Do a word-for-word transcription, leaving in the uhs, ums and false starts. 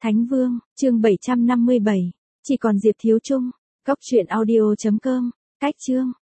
Thánh Vương, chương bảy trăm năm mươi bảy. Chỉ còn Diệp Thiếu Trung. Cóc truyện audio chấm com. Cách chương.